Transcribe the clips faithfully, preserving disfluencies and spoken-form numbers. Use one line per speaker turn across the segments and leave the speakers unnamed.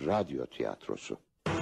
radyo tiyatrosu.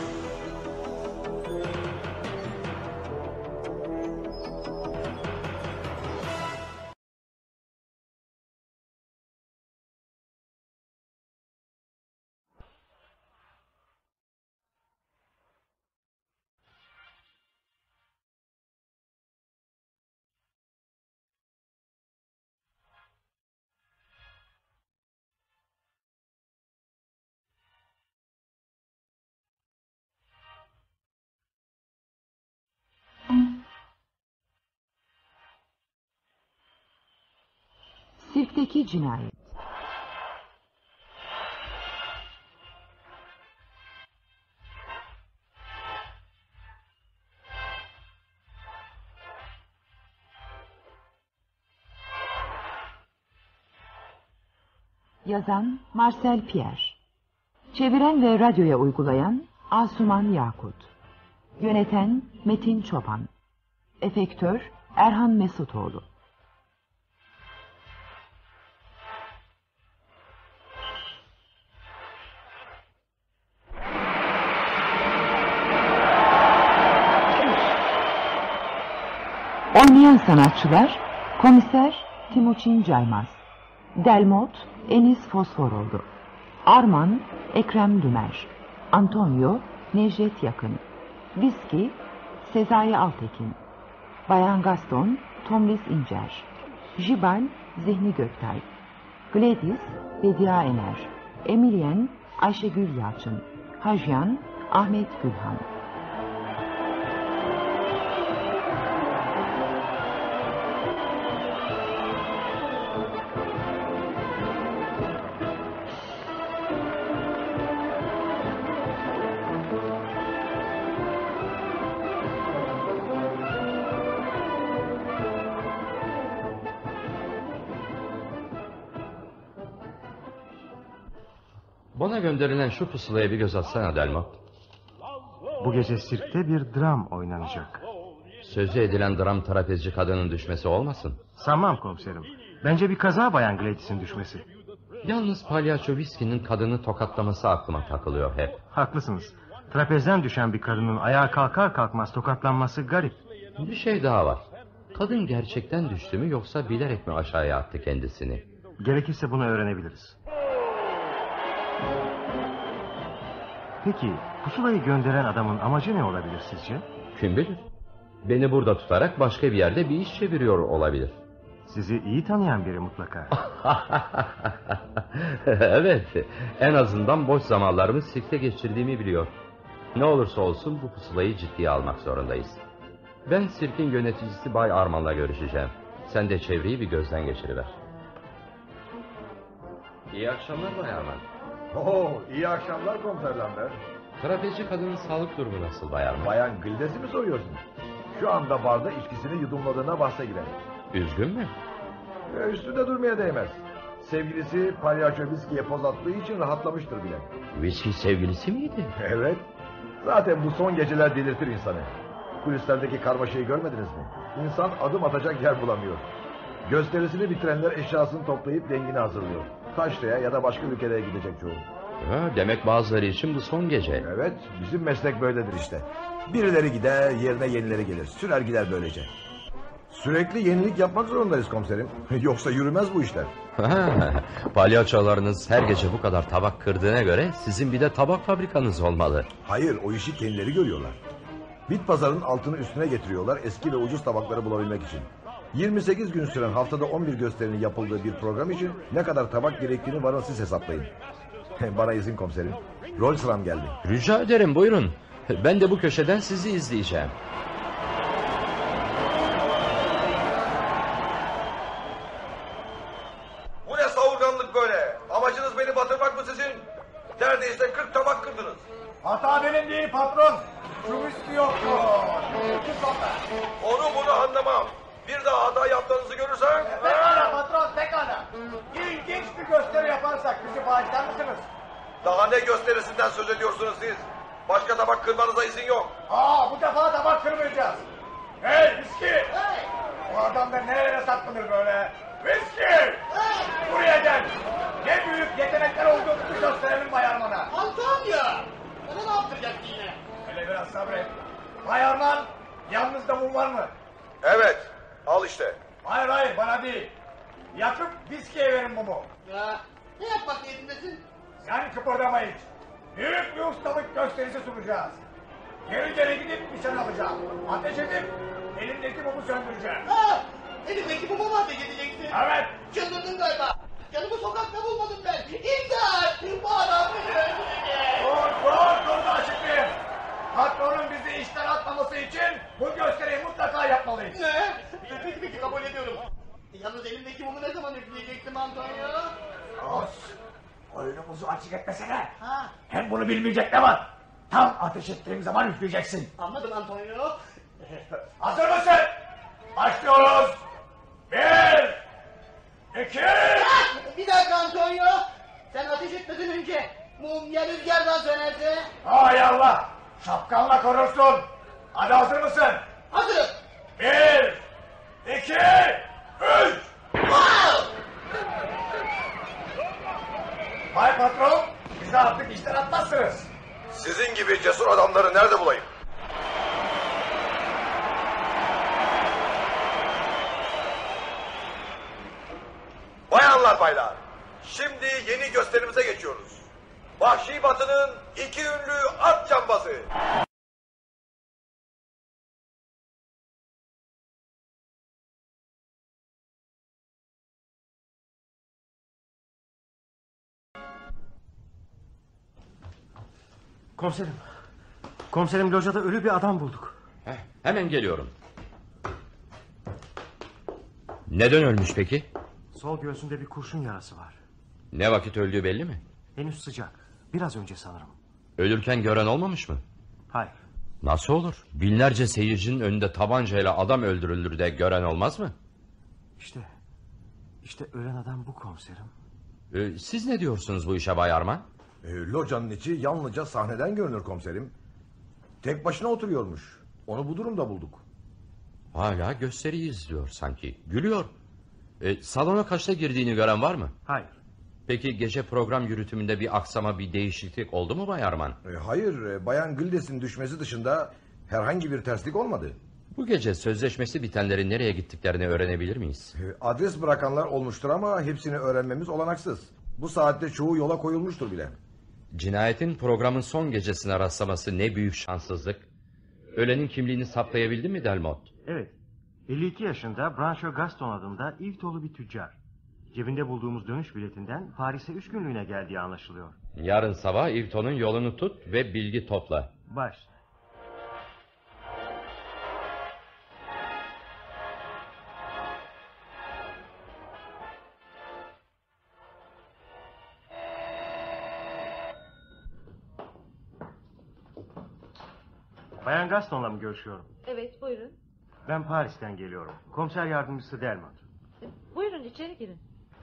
Sirkteki cinayet. Yazan Marcel Pierre. Çeviren ve radyoya uygulayan Asuman Yakut. Yöneten Metin Çoban. Efektör Erhan Mesutoğlu. Oynayan sanatçılar: Komiser Timuçin Caymaz, Delmot Enis Fosforoğlu, Arman Ekrem Dümer, Antonio Necdet Yakın, Viski Sezai Altekin, Bayan Gaston Tomris İncer, Jibal Zihni Göktay, Gladys Bedia Ener, Emilien Ayşegül Yalçın, Hajyan Ahmet Gülhan.
Bana gönderilen şu pusulaya bir göz atsana Delmot.
Bu gece sirkte bir dram oynanacak.
Sözü edilen dram trapezci kadının düşmesi olmasın?
Sanmam komiserim. Bence bir kaza Bayan Gladys'in düşmesi.
Yalnız palyaço Viski'nin kadını tokatlaması aklıma takılıyor hep.
Haklısınız. Trapezden düşen bir kadının ayağa kalkar kalkmaz tokatlanması garip.
Bir şey daha var. Kadın gerçekten düştü mü yoksa bilerek mi aşağıya attı kendisini?
Gerekirse bunu öğrenebiliriz. Peki pusulayı gönderen adamın amacı ne olabilir sizce?
Kim bilir? Beni burada tutarak başka bir yerde bir iş çeviriyor olabilir.
Sizi iyi tanıyan biri mutlaka.
Evet, en azından boş zamanlarımı sirkte geçirdiğimi biliyor. Ne olursa olsun bu pusulayı ciddiye almak zorundayız. Ben sirkin yöneticisi Bay Arman'la görüşeceğim. Sen de çevreyi bir gözden geçiriver. İyi akşamlar Bay Arman.
Oo, iyi akşamlar Komiser Lambert.
Trapezci kadının sağlık durumu nasıl Bay Arman?
Bayan Gladys'i mi soruyorsunuz? Şu anda barda içkisini yudumladığına bahse girer.
Üzgün mü?
Ee, üstünde durmaya değmez. Sevgilisi palyaço Viski'ye poz attığı için rahatlamıştır bile.
Viski sevgilisi miydi?
Evet. Zaten bu son geceler delirtir insanı. Kulislerdeki karmaşayı görmediniz mi? İnsan adım atacak yer bulamıyor. Gösterisini bitirenler eşyasını toplayıp dengini hazırlıyor. Taşra'ya ya da başka ülkelere gidecek çoğu.
Ha, demek bazıları için bu son gece.
Evet, bizim meslek böyledir işte. Birileri gider, yerine yenileri gelir. Sürer gider böylece. Sürekli yenilik yapmak zorundayız komiserim. Yoksa yürümez bu işler.
Palyaçolarınız her gece bu kadar tabak kırdığına göre sizin bir de tabak fabrikanız olmalı.
Hayır, o işi kendileri görüyorlar. Bit pazarının altını üstüne getiriyorlar eski ve ucuz tabakları bulabilmek için. yirmi sekiz gün süren haftada on bir gösterinin yapıldığı bir program için ne kadar tabak gerektiğini varın siz hesaplayın. Bana izin komiserim. Rol sıram geldi.
Rica ederim, buyurun. Ben de bu köşeden sizi izleyeceğim.
Bu ne savurganlık böyle? Amacınız beni batırmak mı sizin? Neredeyse kırk tabak kırdınız.
Hata benim değil patron. Şu viski yoktu.
Onu bunu anlamam. Bir daha hata yaptığınızı görürsem...
Pekala patron, pekala. İlginç bir gösteri yaparsak bizi bağışlar mısınız?
Daha ne gösterisinden söz ediyorsunuz siz? Başka tabak kırmanıza izin yok.
Aa, bu defa tabak kırmayacağız. Hey viski! Hey! Bu adam da nerelere saklanır böyle? Viski! Hey! Buraya gel. Ne büyük yetenekler olduğunu gösterelim Bay Arman'a.
Antonio! Bana ne yaptıracaksın yine?
Hele biraz sabret. Bay Arman, yanınızda mum var mı?
Evet, al işte.
Hayır hayır, bana değil. Yakıp viskiye verin mumu.
Ya, ne yapmak niyetindesin?
Sen kıpırdama hiç. Büyük bir ustalık gösterisi sunacağız. Geri geri gidip nişan alacağım. Ateş edip elimdeki mumu söndüreceğim.
Ha! Elimdeki bu mu ateş edeceksin?
Evet.
Çıldırdın galiba. Canımı sokakta bulmadım ben. İmdat! Bu adam beni öldürecek.
Dur dur dur da açıklayayım. Patronun bizi işten atmaması için bu gösteriyi mutlaka yapmalıyız.
Ne? Peki peki kabul ediyorum. Yalnız elimdeki mumu ne zaman üfleyecektim Antonio?
Os, oyunumuzu açık etmesene.
Ha?
Hem bunu bilmeyecek ne var? Tam ateş ettiğim zaman üfleyeceksin.
Anladım Antonio.
Hazır mısın? Başlıyoruz. Bir, iki...
Ah! Bir dakika Antonio. Sen ateş etmeden önce mum ya rüzgardan sönerse?
Hay Allah! Şapkanla korursun. Hadi hazır mısın?
Hazırım.
Bir, iki, üç!
Wow!
Bay patron, bizi artık işten atmazsınız.
Sizin gibi cesur adamları nerede bulayım? Bayanlar baylar, şimdi yeni gösterimize geçiyoruz. Vahşi Batı'nın iki ünlü at cambazı.
Komiserim. Komiserim, locada ölü bir adam bulduk.
Heh, hemen geliyorum. Neden ölmüş peki?
Sol göğsünde bir kurşun yarası var.
Ne vakit öldüğü belli mi?
Henüz sıcak. Biraz önce sanırım.
Ölürken gören olmamış mı?
Hayır.
Nasıl olur? Binlerce seyircinin önünde tabancayla adam öldürülür de gören olmaz mı?
İşte, işte ölen adam bu komiserim.
Ee, siz ne diyorsunuz bu işe Bay Arman?
E, locanın içi yalnızca sahneden görünür komiserim. Tek başına oturuyormuş. Onu bu durumda bulduk.
Hala gösteriyi izliyor sanki. Gülüyor. Ee, salona kaçta girdiğini gören var mı?
Hayır.
Peki gece program yürütümünde bir aksama, bir değişiklik oldu mu Bay Arman?
E, hayır, e, Bayan Gildes'in düşmesi dışında herhangi bir terslik olmadı.
Bu gece sözleşmesi bitenlerin nereye gittiklerini öğrenebilir miyiz?
E, adres bırakanlar olmuştur ama hepsini öğrenmemiz olanaksız. Bu saatte çoğu yola koyulmuştur bile.
Cinayetin programın son gecesine rastlaması ne büyük şanssızlık. Ölenin kimliğini saptayabildin mi Delmot?
Evet. elli iki yaşında Brancho Gaston adında İvtolu bir tüccar. Cebinde bulduğumuz dönüş biletinden Paris'e üç günlüğüne geldiği anlaşılıyor.
Yarın sabah Yveton'un yolunu tut ve bilgi topla.
Baş. Bayan Gaston'la mı görüşüyorum?
Evet, buyurun.
Ben Paris'ten geliyorum. Komiser yardımcısı Delmot.
Buyurun içeri girin.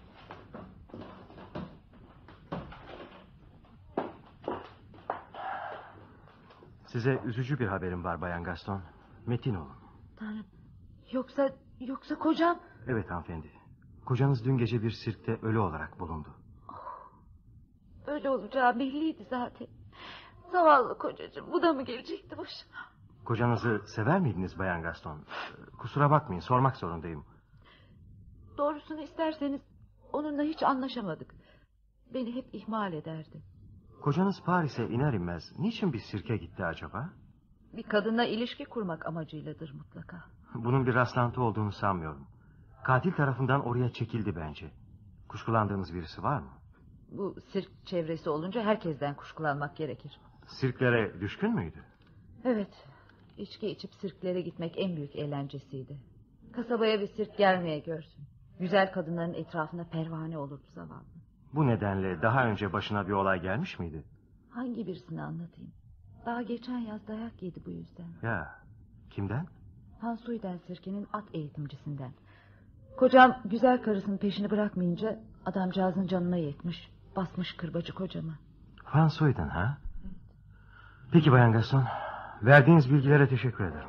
Size üzücü bir haberim var Bayan Gaston. Metin olun.
Tanrım. Yoksa yoksa kocam.
Evet hanımefendi. Kocanız dün gece bir sirkte ölü olarak bulundu.
Öyle olacağı belliydi zaten. Zavallı kocacığım, bu da mı gelecekti başıma?
Kocanızı sever miydiniz Bayan Gaston? Kusura bakmayın, sormak zorundayım.
Doğrusunu isterseniz onunla hiç anlaşamadık. Beni hep ihmal ederdi.
Kocanız Paris'e iner inmez niçin bir sirke gitti acaba?
Bir kadınla ilişki kurmak amacıyladır mutlaka.
Bunun bir rastlantı olduğunu sanmıyorum. Katil tarafından oraya çekildi bence. Kuşkulandığınız birisi var mı?
Bu sirk çevresi olunca herkesten kuşkulanmak gerekir.
Sirklere düşkün müydü?
Evet, içki içip sirklere gitmek en büyük eğlencesiydi. Kasabaya bir sirk gelmeye görsün. Güzel kadınların etrafına pervane olurdu zavallı.
Bu nedenle daha önce başına bir olay gelmiş miydi?
Hangi birisini anlatayım? Daha geçen yaz dayak yedi bu yüzden.
Ya, kimden?
Hansuyden sirkenin at eğitimcisinden. Kocam güzel karısının peşini bırakmayınca adamcağızın canına yetmiş. Basmış kırbacı kocama.
Fansoy'dan ha? Evet. Peki Bayan Gaston, verdiğiniz bilgilere teşekkür ederim.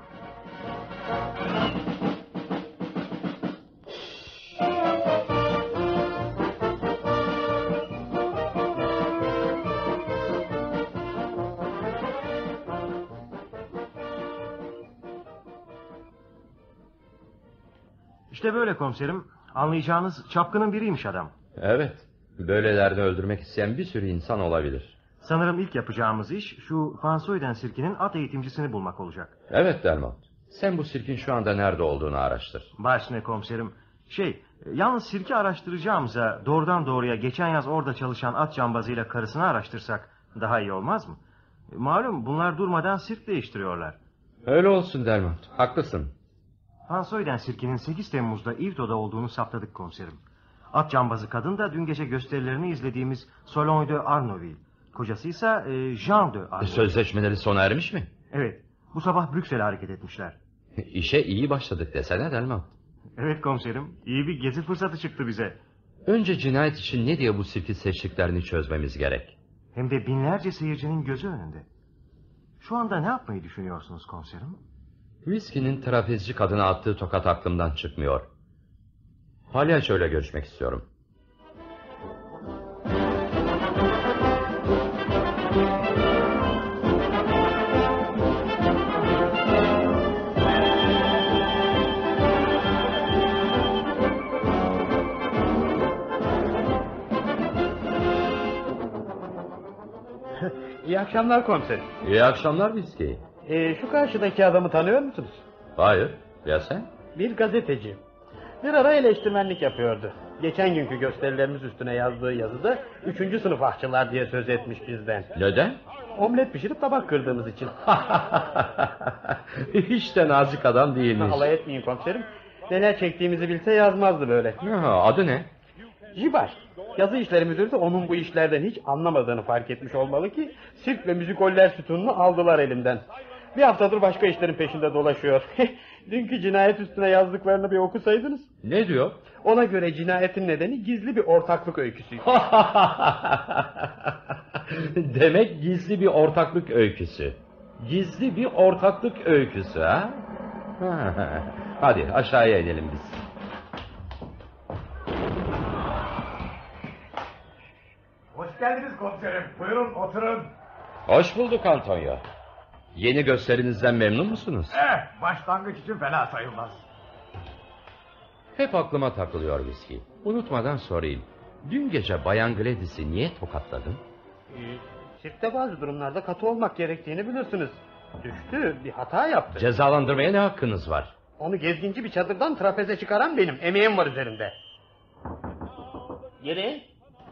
İşte böyle komiserim. Anlayacağınız çapkının biriymiş adam.
Evet. Böylelerini öldürmek isteyen bir sürü insan olabilir.
Sanırım ilk yapacağımız iş şu Fansoy'dan sirkinin at eğitimcisini bulmak olacak.
Evet Delmont. Sen bu sirkin şu anda nerede olduğunu araştır.
Başne komiserim. Şey, yalnız sirki araştıracağımıza doğrudan doğruya geçen yaz orada çalışan at cambazıyla karısını araştırsak daha iyi olmaz mı? Malum bunlar durmadan sirk değiştiriyorlar.
Öyle olsun Delmont. Haklısın.
Fansoy'dan sirkinin sekiz Temmuz'da Yvetot olduğunu saptadık komiserim. At cambazı kadın da dün gece gösterilerini izlediğimiz Solon de Arnouville. Kocasıysa e, Jean de Arnouville.
Sözleşmeleri sona ermiş mi?
Evet. Bu sabah Brüksel'e hareket etmişler.
İşe iyi başladık desene Delmont.
Evet komiserim. İyi bir gezi fırsatı çıktı bize.
Önce cinayet için ne diye bu sirki seçtiklerini çözmemiz gerek.
Hem de binlerce seyircinin gözü önünde. Şu anda ne yapmayı düşünüyorsunuz komiserim?
Whiskey'nin trapezci kadına attığı tokat aklımdan çıkmıyor. Palyaçoyla görüşmek istiyorum.
İyi akşamlar komiserim.
İyi akşamlar Whiskey.
Ee, şu karşıdaki adamı tanıyor musunuz?
Hayır. Ya sen?
Bir gazeteci. Bir ara eleştirmenlik yapıyordu. Geçen günkü gösterilerimiz üstüne yazdığı yazıda üçüncü sınıf ahçılar diye söz etmiş bizden.
Neden?
Omlet pişirip tabak kırdığımız için.
Hiç de nazik adam değilmiş.
Alay etmeyin komiserim. Neler çektiğimizi bilse yazmazdı böyle.
Ha, adı ne?
Jibar. Yazı işleri müdürü de onun bu işlerden hiç anlamadığını fark etmiş olmalı ki sirk ve müzikoller sütununu aldılar elimden. Bir haftadır başka işlerin peşinde dolaşıyor. Dünkü cinayet üstüne yazdıklarını bir okusaydınız.
Ne diyor?
Ona göre cinayetin nedeni gizli bir ortaklık öyküsüydü.
Demek gizli bir ortaklık öyküsü. Gizli bir ortaklık öyküsü ha? Hadi aşağıya inelim biz.
Hoş geldiniz komiserim. Buyurun oturun.
Hoş bulduk Antonio. Yeni gösterinizden memnun musunuz?
Eh, başlangıç için fena sayılmaz.
Hep aklıma takılıyor Whiskey. Unutmadan sorayım. Dün gece Bayan Gladys'i niye tokatladın?
Ee, sirkte bazı durumlarda katı olmak gerektiğini bilirsiniz. Düştü, bir hata yaptı.
Cezalandırmaya ne hakkınız var?
Onu gezginci bir çadırdan trapeze çıkaran benim. Emeğim var üzerinde. Gelin.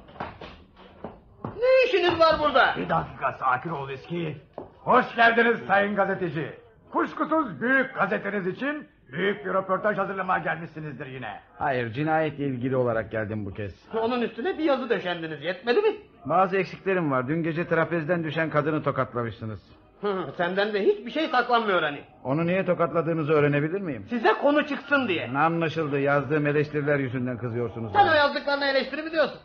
Ne işiniz var burada?
Bir dakika sakin ol eski. Hoş geldiniz sayın gazeteci. Kuşkusuz büyük gazeteniz için büyük bir röportaj hazırlamaya gelmişsinizdir yine.
Hayır, cinayetle ilgili olarak geldim bu kez.
Onun üstüne bir yazı döşendiniz, yetmedi mi?
Bazı eksiklerim var. Dün gece trapezden düşen kadını tokatlamışsınız.
Hı, senden de hiçbir şey saklanmıyor hani.
Onu niye tokatladığınızı öğrenebilir miyim?
Size konu çıksın diye.
Anlaşıldı. Yazdığım eleştiriler yüzünden kızıyorsunuz.
Sen o yazdıklarına eleştiri mi diyorsun?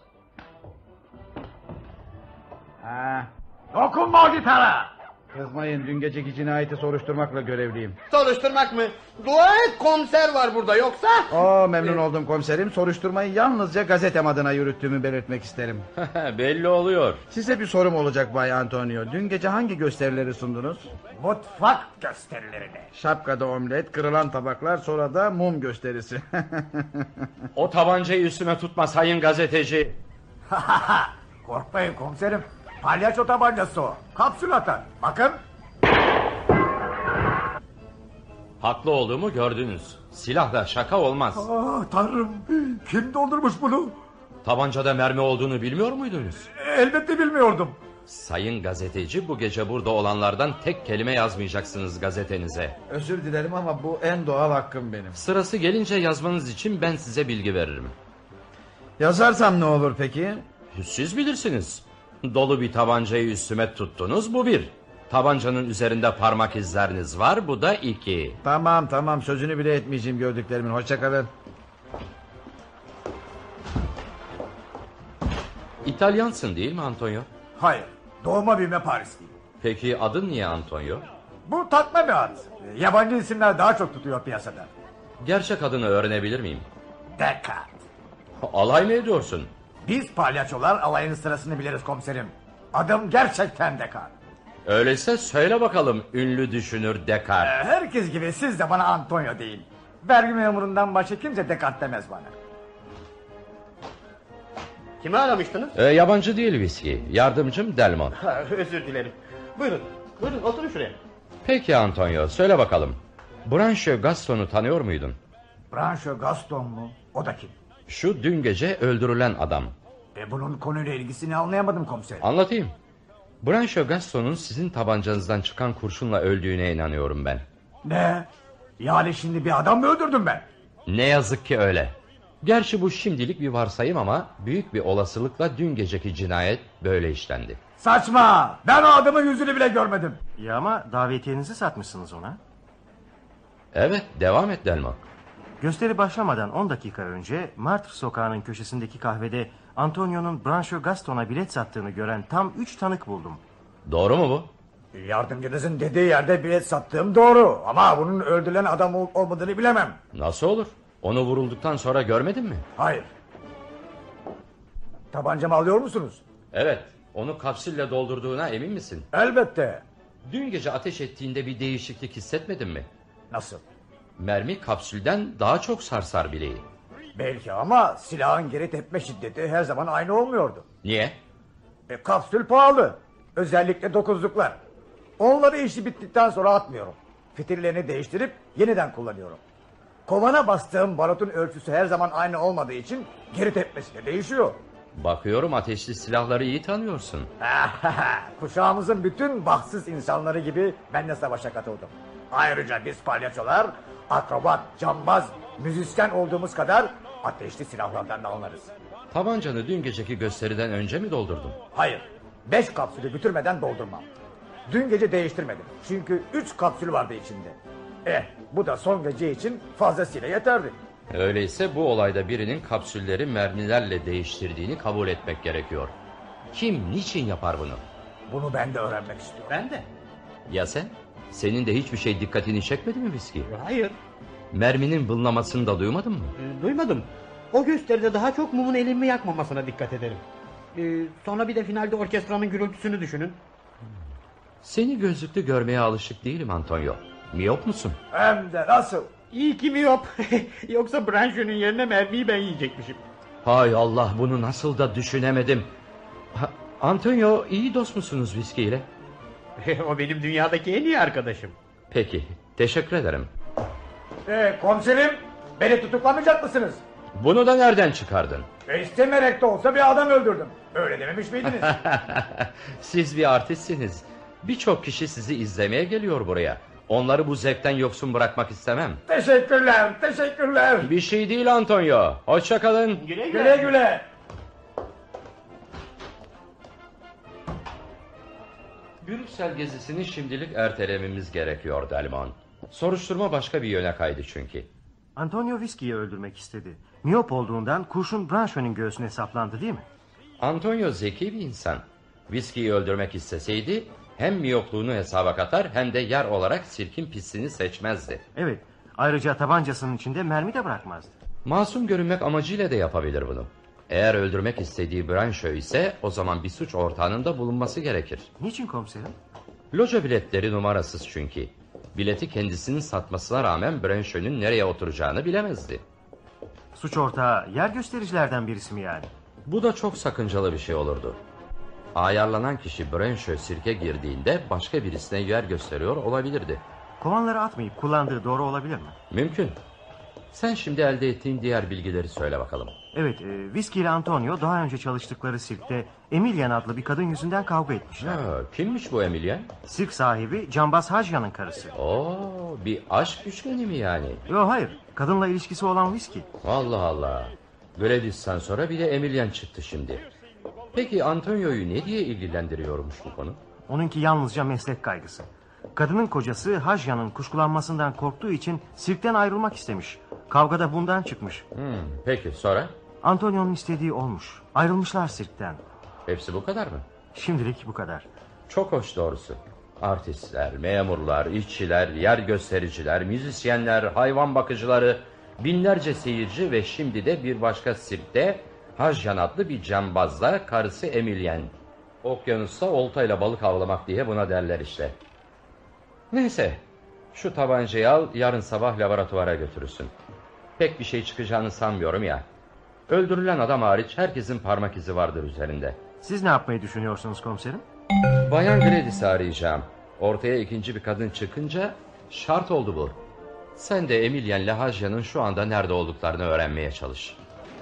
Ha,
Dokunma o gitara.
kızmayın. Dün geceki cinayeti soruşturmakla görevliyim.
Soruşturmak mı? Dua et komiser var burada yoksa...
Oo, memnun oldum komiserim. Soruşturmayı yalnızca gazetem adına yürüttüğümü belirtmek isterim.
Belli oluyor.
Size bir sorum olacak Bay Antonio. Dün gece hangi gösterileri sundunuz?
Mutfak gösterilerini.
Şapkada omlet, kırılan tabaklar, sonra da mum gösterisi.
O tabancayı üstüme tutma sayın gazeteci.
Korkmayın komiserim. Palyaço tabancası o. Kapsül atar. Bakın.
Haklı olduğumu gördünüz. Silahla şaka olmaz.
Ah tanrım. Kim doldurmuş bunu?
Tabancada mermi olduğunu bilmiyor muydunuz?
Elbette bilmiyordum.
Sayın gazeteci, bu gece burada olanlardan tek kelime yazmayacaksınız gazetenize.
Özür dilerim ama bu en doğal hakkım benim.
Sırası gelince yazmanız için ben size bilgi veririm.
Yazarsam ne olur peki?
Siz bilirsiniz. Dolu bir tabancayı üstüme tuttunuz, bu bir. Tabancanın üzerinde parmak izleriniz var, bu da iki.
Tamam tamam, sözünü bile etmeyeceğim gördüklerimin. Hoşça kalın.
İtalyansın değil mi Antonio?
Hayır. Doğma büyüme Parisliyim.
Peki adın niye Antonio?
Bu takma bir ad. Yabancı isimler daha çok tutuyor piyasada.
Gerçek adını öğrenebilir miyim?
Descartes.
Alay mı ediyorsun?
Biz palyaçolar alayın sırasını biliriz komiserim. Adım gerçekten Descartes.
Öyleyse söyle bakalım ünlü düşünür
Ee,
Descartes.
herkes gibi siz de bana Antonio deyin. Vergi memurundan başka kimse dekat demez bana.
Kimi aramıştınız?
Ee, yabancı değil viski. Yardımcım Delmont.
Ha, özür dilerim. Buyurun. Buyurun oturun şuraya.
Peki Antonio, söyle bakalım. Brancho Gaston'u tanıyor muydun?
Brancho Gaston mu? O da kim?
Şu dün gece öldürülen adam.
E bunun konuyla ilgisini anlayamadım komiserim.
Anlatayım. Brancho Gaston'un sizin tabancanızdan çıkan kurşunla öldüğüne inanıyorum ben.
Ne? Yani şimdi bir adam mı öldürdüm ben?
Ne yazık ki öyle. Gerçi bu şimdilik bir varsayım ama büyük bir olasılıkla dün geceki cinayet böyle işlendi.
Saçma! Ben o adamın yüzünü bile görmedim.
Ya ama davetiyenizi satmışsınız ona.
Evet, devam et Delmont.
Gösteri başlamadan on dakika önce Martyr Sokağı'nın köşesindeki kahvede Antonio'nun Brancho Gaston'a bilet sattığını gören tam üç tanık buldum.
Doğru mu bu?
Yardımcınızın dediği yerde bilet sattığım doğru. Ama bunun öldürülen adam olup olmadığını bilemem.
Nasıl olur? Onu vurulduktan sonra görmedin mi?
Hayır. Tabancamı alıyor musunuz?
Evet, onu kapsülle doldurduğuna emin misin?
Elbette.
Dün gece ateş ettiğinde bir değişiklik hissetmedin mi?
Nasıl?
Mermi kapsülden daha çok sarsar bileği.
Belki ama silahın geri tepme şiddeti her zaman aynı olmuyordu.
Niye?
E, kapsül pahalı. Özellikle dokuzluklar. Onları işi bittikten sonra atmıyorum. Fitillerini değiştirip yeniden kullanıyorum. Kovana bastığım barutun ölçüsü her zaman aynı olmadığı için geri tepmesi de değişiyor.
Bakıyorum ateşli silahları iyi tanıyorsun.
Kuşağımızın bütün bahtsız insanları gibi ben de savaşa katıldım. Ayrıca biz palyaçolar, akrobat, cambaz, müzisyen olduğumuz kadar ateşli silahlardan da anlarız.
Tabancanı dün geceki gösteriden önce mi doldurdun?
Hayır, beş kapsülü bitirmeden doldurmam. Dün gece değiştirmedim çünkü üç kapsül vardı içinde. Eh, bu da son gece için fazlasıyla yeterdi.
Öyleyse bu olayda birinin kapsülleri mermilerle değiştirdiğini kabul etmek gerekiyor. Kim, niçin yapar bunu?
Bunu ben de öğrenmek istiyorum.
Ben de.
Ya sen? Senin de hiçbir şey dikkatini çekmedi mi viski?
Hayır.
Merminin vınlamasını da duymadın mı?
e, Duymadım. O gösteride daha çok mumun elimi yakmamasına dikkat ederim. E, sonra bir de finalde orkestranın gürültüsünü düşünün.
Seni gözlüklü görmeye alışık değilim Antonio. Miyop musun?
Hem de nasıl?
İyi ki mi yok. Yoksa Brancho'nun yerine mermiyi ben yiyecekmişim.
Hay Allah, bunu nasıl da düşünemedim. Ha, Antonio, iyi dost musunuz viskiyle?
O benim dünyadaki en iyi arkadaşım.
Peki, teşekkür ederim.
Ee, komiserim, beni tutuklamayacak mısınız?
Bunu da nereden çıkardın?
E, istemeyerek de olsa bir adam öldürdüm. Öyle dememiş miydiniz?
Siz bir artistsiniz. Birçok kişi sizi izlemeye geliyor buraya. Onları bu zevkten yoksun bırakmak istemem.
Teşekkürler, teşekkürler.
Bir şey değil Antonio. Hoşça kalın.
Güle
Güle güle.
Brüksel gezisini şimdilik ertelememiz gerekiyor Delmont. Soruşturma başka bir yöne kaydı çünkü.
Antonio Viski'yi öldürmek istedi. Miyop olduğundan kurşun Brancho'nun göğsüne saplandı değil mi?
Antonio zeki bir insan. Viski'yi öldürmek isteseydi hem miyopluğunu hesaba katar hem de yer olarak sirkin pisini seçmezdi.
Evet. Ayrıca tabancasının içinde mermi de bırakmazdı.
Masum görünmek amacıyla da yapabilir bunu. Eğer öldürmek istediği Brancho ise o zaman bir suç ortağının da bulunması gerekir.
Niçin komiserim?
Loca biletleri numarasız çünkü. Bileti kendisinin satmasına rağmen Brancho'nun nereye oturacağını bilemezdi.
Suç ortağı yer göstericilerden birisi mi yani?
Bu da çok sakıncalı bir şey olurdu. Ayarlanan kişi Brancho sirke girdiğinde başka birisine yer gösteriyor olabilirdi.
Kovanları atmayıp kullandığı doğru olabilir mi?
Mümkün. Sen şimdi elde ettiğin diğer bilgileri söyle bakalım.
Evet, e, Viski ile Antonio daha önce çalıştıkları sirkte Emilian adlı bir kadın yüzünden kavga etmişler.
Ha, kimmiş bu Emilian?
Sirk sahibi Cambaz Hajya'nın karısı.
Oo, bir aşk üçgeni mi yani?
Yok hayır, kadınla ilişkisi olan Viski.
Allah Allah. Gladys'ten sonra bir de Emilian çıktı şimdi. Peki Antonio'yu ne diye ilgilendiriyormuş bu konu?
Onunki yalnızca meslek kaygısı. Kadının kocası Hajya'nın kuşkulanmasından korktuğu için sirkten ayrılmak istemiş. Kavga da bundan çıkmış.
Hmm, peki sonra?
Antonio'nun istediği olmuş. Ayrılmışlar sirkten.
Hepsi bu kadar mı?
Şimdilik bu kadar.
Çok hoş doğrusu. Artistler, memurlar, işçiler, yer göstericiler, müzisyenler, hayvan bakıcıları, binlerce seyirci ve şimdi de bir başka sirkte Hajyan adlı bir cambazla karısı Emilian. Okyanusta oltayla balık avlamak diye buna derler işte. Neyse, Şu tabancayı al, yarın sabah laboratuvara götürürsün. Pek bir şey çıkacağını sanmıyorum ya. Öldürülen adam hariç herkesin parmak izi vardır üzerinde.
Siz ne yapmayı düşünüyorsunuz komiserim?
Bayan Gladys'i arayacağım. Ortaya ikinci bir kadın çıkınca şart oldu bu. Sen de Emilian Lahaja'nın şu anda nerede olduklarını öğrenmeye çalış.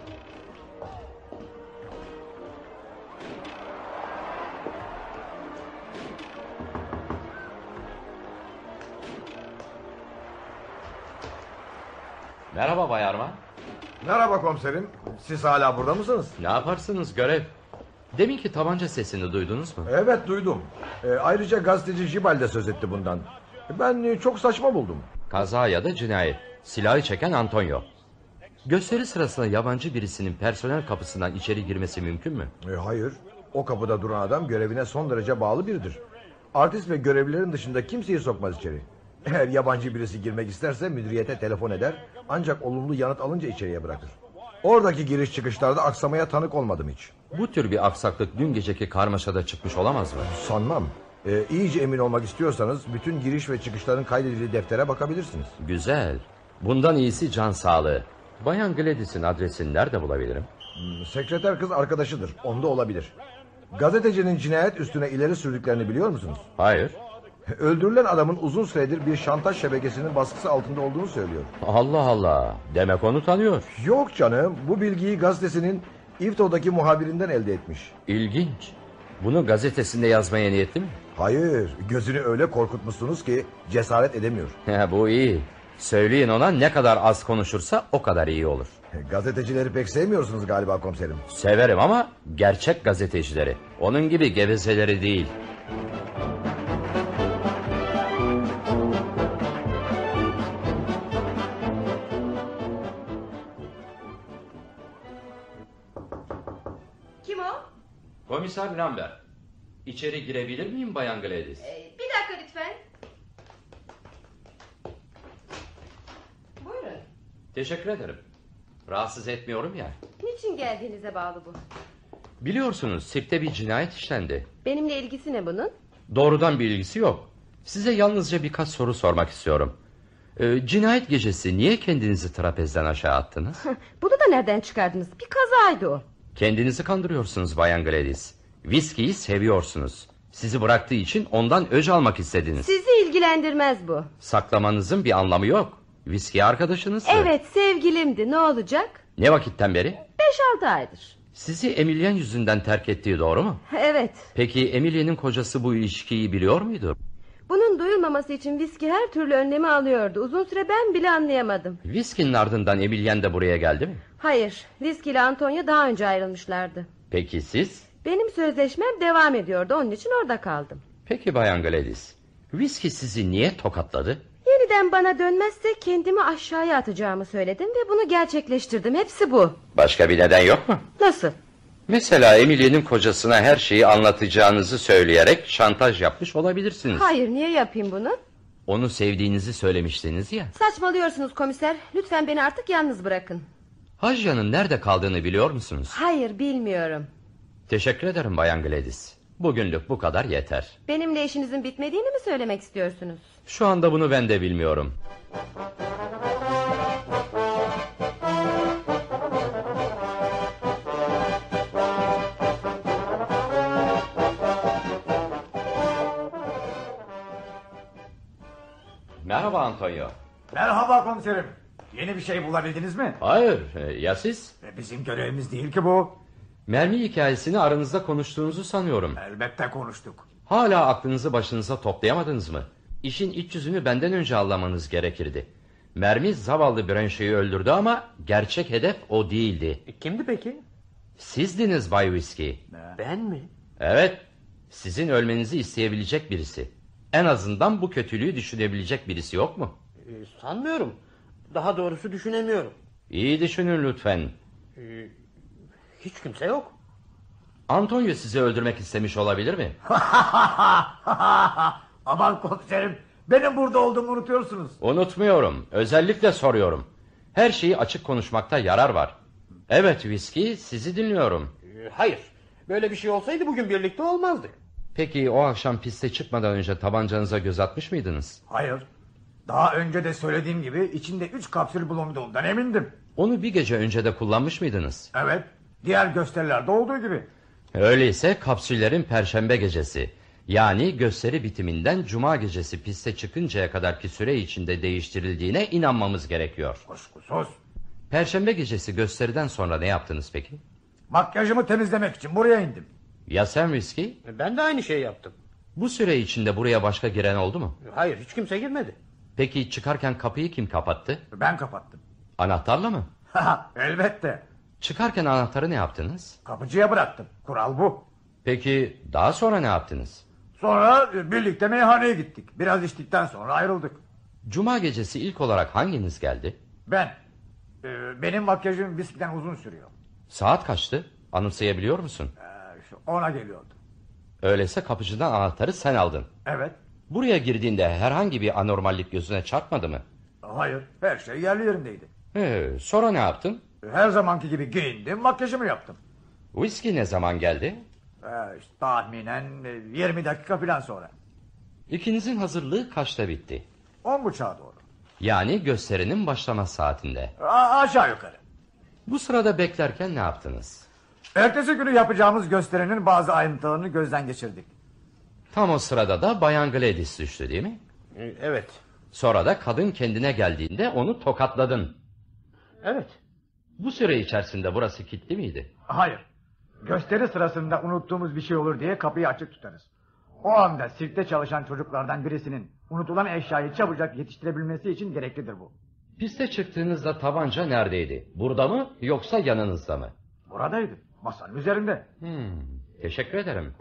Merhaba Bay Arman.
Merhaba komiserim. Siz hala burada mısınız?
Ne yaparsınız, görev? Deminki tabanca sesini duydunuz mu?
Evet, duydum. E, ayrıca gazeteci Jibal de söz etti bundan. Ben e, çok saçma buldum.
Kaza ya da cinayet. Silahı çeken Antonio. Gösteri sırasında yabancı birisinin personel kapısından içeri girmesi mümkün mü?
E, hayır. O kapıda duran adam görevine son derece bağlı biridir. Artist ve görevlilerin dışında kimseyi sokmaz içeri. Eğer yabancı birisi girmek isterse müdüriyete telefon eder, ancak olumlu yanıt alınca içeriye bırakır. Oradaki giriş çıkışlarda aksamaya tanık olmadım hiç.
Bu tür bir aksaklık dün geceki karmaşada çıkmış olamaz mı?
Sanmam. Ee, iyice emin olmak istiyorsanız bütün giriş ve çıkışların kaydedildiği deftere bakabilirsiniz.
Güzel. Bundan iyisi can sağlığı. Bayan Gladys'in adresini nerede bulabilirim?
Hmm, sekreter kız arkadaşıdır. Onda olabilir. Gazetecinin cinayet üstüne ileri sürdüklerini biliyor musunuz?
Hayır.
Öldürülen adamın uzun süredir bir şantaj şebekesinin baskısı altında olduğunu söylüyor.
Allah Allah. Demek onu tanıyor.
Yok canım. Bu bilgiyi gazetesinin İvto'daki muhabirinden elde etmiş.
İlginç. Bunu gazetesinde yazmaya niyetli mi?
Hayır. Gözünü öyle korkutmuşsunuz ki cesaret edemiyor.
Bu iyi. Söyleyin ona, ne kadar az konuşursa o kadar iyi olur.
Gazetecileri pek sevmiyorsunuz galiba komiserim.
Severim ama gerçek gazetecileri. Onun gibi gevezeleri değil.
Kim o?
Komiser Lambert. İçeri girebilir miyim Bayan Gladys?
Ee, bir dakika lütfen. Buyurun.
Teşekkür ederim. Rahatsız etmiyorum ya.
Niçin geldiğinize bağlı bu.
Biliyorsunuz sirkte bir cinayet işlendi.
Benimle ilgisi ne bunun?
Doğrudan bir ilgisi yok. Size yalnızca birkaç soru sormak istiyorum. Ee, cinayet gecesi niye kendinizi trapezden aşağı attınız?
Bunu da nereden çıkardınız? Bir kazaydı o.
Kendinizi kandırıyorsunuz Bayan Gladys. Viskiyi seviyorsunuz. Sizi bıraktığı için ondan öc almak istediniz.
Sizi ilgilendirmez bu.
Saklamanızın bir anlamı yok. Viski arkadaşınızdı.
Evet, sevgilimdi. Ne olacak?
Ne vakitten beri?
Beş altı aydır.
Sizi Emilian yüzünden terk ettiği doğru mu?
Evet.
Peki Emilian'ın kocası bu ilişkiyi biliyor muydu?
Bunun duyulmaması için viski her türlü önlemi alıyordu. Uzun süre ben bile anlayamadım.
Viskinin ardından Emilian da buraya geldi mi?
Hayır, viski ile Antonio daha önce ayrılmışlardı.
Peki siz?
Benim sözleşmem devam ediyordu, onun için orada kaldım.
Peki Bayan Gladys, viski sizi niye tokatladı?
Yeniden bana dönmezse kendimi aşağıya atacağımı söyledim ve bunu gerçekleştirdim. Hepsi bu.
Başka bir neden yok mu?
Nasıl?
Mesela Emily'nin kocasına her şeyi anlatacağınızı söyleyerek şantaj yapmış olabilirsiniz.
Hayır, niye yapayım bunu?
Onu sevdiğinizi söylemiştiniz ya.
Saçmalıyorsunuz komiser. Lütfen beni artık yalnız bırakın.
Hajya'nın nerede kaldığını biliyor musunuz?
Hayır, bilmiyorum.
Teşekkür ederim Bayan Gladys. Bugünlük bu kadar yeter.
Benimle işinizin bitmediğini mi söylemek istiyorsunuz?
Şu anda bunu ben de bilmiyorum. Merhaba Antonio.
Merhaba komiserim. Yeni bir şey bulabildiniz mi?
Hayır, ya siz?
E, Bizim görevimiz değil ki bu.
Mermi hikayesini aranızda konuştuğunuzu sanıyorum.
Elbette konuştuk.
Hala aklınızı başınıza toplayamadınız mı? İşin iç yüzünü benden önce anlamanız gerekirdi. Mermi zavallı Branche'yi öldürdü ama gerçek hedef o değildi.
E, kimdi peki?
Sizdiniz Bay Whiskey.
Ben mi?
Evet, sizin ölmenizi isteyebilecek birisi. En azından bu kötülüğü düşünebilecek birisi yok mu?
E, sanmıyorum. Daha doğrusu düşünemiyorum.
İyi düşünün lütfen.
E, hiç kimse yok.
Antonio sizi öldürmek istemiş olabilir mi?
Aman komiserim, benim burada olduğumu unutuyorsunuz.
Unutmuyorum, özellikle soruyorum. Her şeyi açık konuşmakta yarar var. Evet Whiskey, sizi dinliyorum.
E, hayır, böyle bir şey olsaydı bugün birlikte olmazdık.
Peki o akşam piste çıkmadan önce tabancanıza göz atmış mıydınız?
Hayır. Daha önce de söylediğim gibi içinde üç kapsül bulunduğundan emindim.
Onu bir gece önce de kullanmış mıydınız?
Evet, diğer gösterilerde olduğu gibi.
Öyleyse kapsüllerin perşembe gecesi, yani gösteri bitiminden cuma gecesi piste çıkıncaya kadarki süre içinde değiştirildiğine inanmamız gerekiyor.
Kuşkusuz.
Perşembe gecesi gösteriden sonra ne yaptınız peki?
Makyajımı temizlemek için buraya indim.
Ya sen Whiskey?
Ben de aynı şeyi yaptım.
Bu süre içinde buraya başka giren oldu mu?
Hayır, hiç kimse girmedi.
Peki çıkarken kapıyı kim kapattı?
Ben kapattım.
Anahtarla mı?
Elbette.
Çıkarken anahtarı ne yaptınız?
Kapıcıya bıraktım. Kural bu.
Peki daha sonra ne yaptınız?
Sonra birlikte meyhaneye gittik. Biraz içtikten sonra ayrıldık.
Cuma gecesi ilk olarak hanginiz geldi?
Ben. Ee, benim makyajım viskiden uzun sürüyor.
Saat kaçtı? Anımsayabiliyor musun?
Ee, şu ona geliyordu.
Öyleyse kapıcıdan anahtarı sen aldın.
Evet.
Buraya girdiğinde herhangi bir anormallik gözüne çarpmadı mı?
Hayır, her şey yerli yerindeydi.
Ee, sonra ne yaptın?
Her zamanki gibi giyindim, makyajımı yaptım.
Whisky ne zaman geldi?
Ee, işte tahminen yirmi dakika falan sonra.
İkinizin hazırlığı kaçta bitti?
On buçuğa doğru.
Yani gösterinin başlama saatinde.
A- aşağı yukarı.
Bu sırada beklerken ne yaptınız?
Ertesi günü yapacağımız gösterinin bazı ayrıntılarını gözden geçirdik.
Tam o sırada da Bayan Gladys düştü değil mi?
Evet.
Sonra da kadın kendine geldiğinde onu tokatladın.
Evet.
Bu süre içerisinde burası kilitli miydi?
Hayır. Gösteri sırasında unuttuğumuz bir şey olur diye kapıyı açık tutarız. O anda sirkte çalışan çocuklardan birisinin unutulan eşyayı çabucak yetiştirebilmesi için gereklidir bu.
Piste çıktığınızda tabanca neredeydi? Burada mı yoksa yanınızda mı?
Buradaydı. Masanın üzerinde.
Hmm, teşekkür ederim.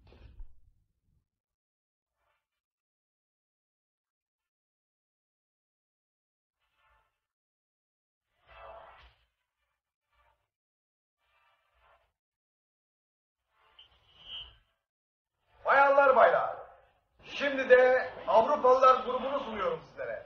Bayanlar baylar. Şimdi de Avrupalılar grubunu sunuyorum sizlere.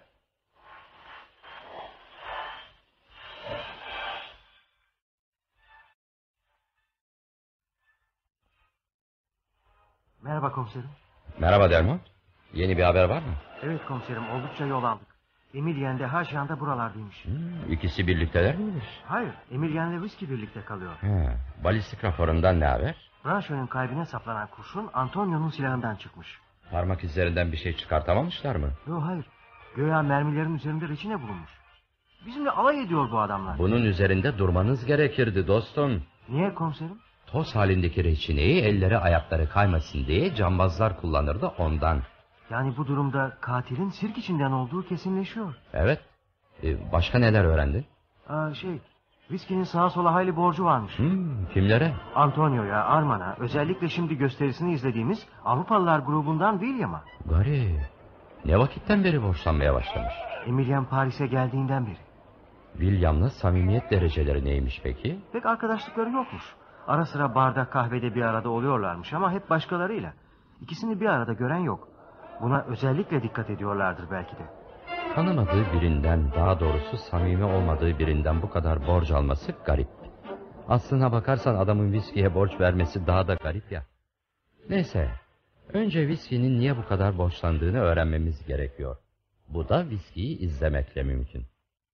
Merhaba komiserim.
Merhaba Dermot. Yeni bir haber var mı?
Evet komiserim, oldukça yol aldık. Emilien de Haşan da buralardaymış.
Hmm, ikisi birlikteler miymiş?
Hayır, Emilien ile Whiskey birlikte kalıyor.
He, balistik raporundan ne haber?
Brancho'nun kalbine saplanan kurşun Antonio'nun silahından çıkmış.
Parmak izlerinden bir şey çıkartamamışlar mı?
Yok hayır, göya mermilerin üzerinde reçine bulunmuş. Bizimle alay ediyor bu adamlar.
Bunun üzerinde durmanız gerekirdi dostum.
Niye komiserim?
Toz halindeki reçineyi elleri ayakları kaymasın diye cambazlar kullanırdı ondan.
Yani bu durumda katilin sirk içinden olduğu kesinleşiyor.
Evet. Ee, başka neler öğrendin?
Aa, şey, Whiskey'nin sağa sola hayli borcu varmış.
Hmm, kimlere?
Antonio'ya, Arman'a, özellikle şimdi gösterisini izlediğimiz Avrupalılar grubundan William'a.
Garip. Ne vakitten beri borçlanmaya başlamış?
Emilien Paris'e geldiğinden beri.
William'la samimiyet dereceleri neymiş peki?
Pek arkadaşlıkları yokmuş. Ara sıra barda kahvede bir arada oluyorlarmış ama hep başkalarıyla. İkisini bir arada gören yok. Buna özellikle dikkat ediyorlardır belki de.
Tanımadığı birinden, daha doğrusu samimi olmadığı birinden bu kadar borç alması garip. Aslına bakarsan adamın viskiye borç vermesi daha da garip ya. Neyse, önce viskinin niye bu kadar borçlandığını öğrenmemiz gerekiyor. Bu da viskiyi izlemekle mümkün.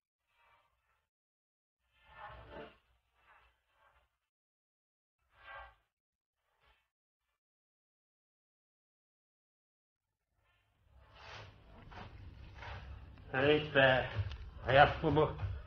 Evet be. Hayat mı bu?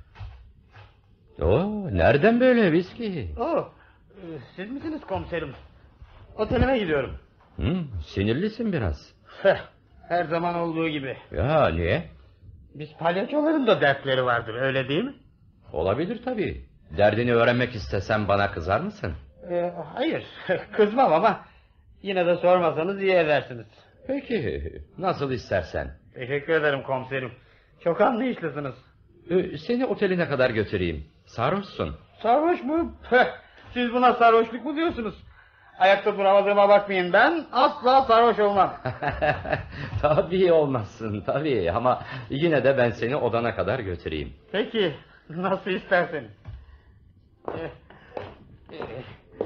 Oo, nereden böyle viski?
Oo, siz misiniz komiserim? Otelime gidiyorum.
Hmm, sinirlisin biraz.
Heh, her zaman olduğu gibi.
Ya niye?
Biz palyaçoların da dertleri vardır, öyle değil mi?
Olabilir tabii. Derdini öğrenmek istesem bana kızar mısın?
Ee, hayır, kızmam ama yine de sormasanız iyi edersiniz.
Peki, nasıl istersen.
Teşekkür ederim komiserim. Çok anlayışlısınız.
Ee, seni oteline kadar götüreyim. Sarhoşsun.
Sarhoş mu? Heh, siz buna sarhoşluk mu diyorsunuz? Ayakta duramadığıma bakmayın, ben asla sarhoş olmam.
Tabii olmazsın tabii ama yine de ben seni odana kadar götüreyim.
Peki, nasıl isterseniz.